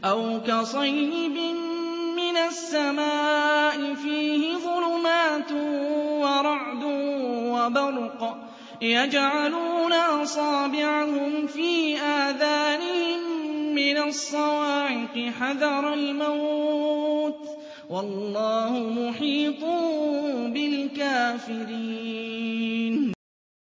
أَوْ كَصَيِّبٍ مِّنَ السَّمَاءِ فِيهِ ظُلُمَاتٌ وَرَعْدٌ وَبَرْقٌ يَجْعَلُونَ أَصَابِعَهُمْ فِي آذَانِهِم مِّنَ الصَّوَاعِقِ حَذَرَ الْمَوْتِ ۚ وَاللَّهُ مُحِيطٌ بِالْكَافِرِينَ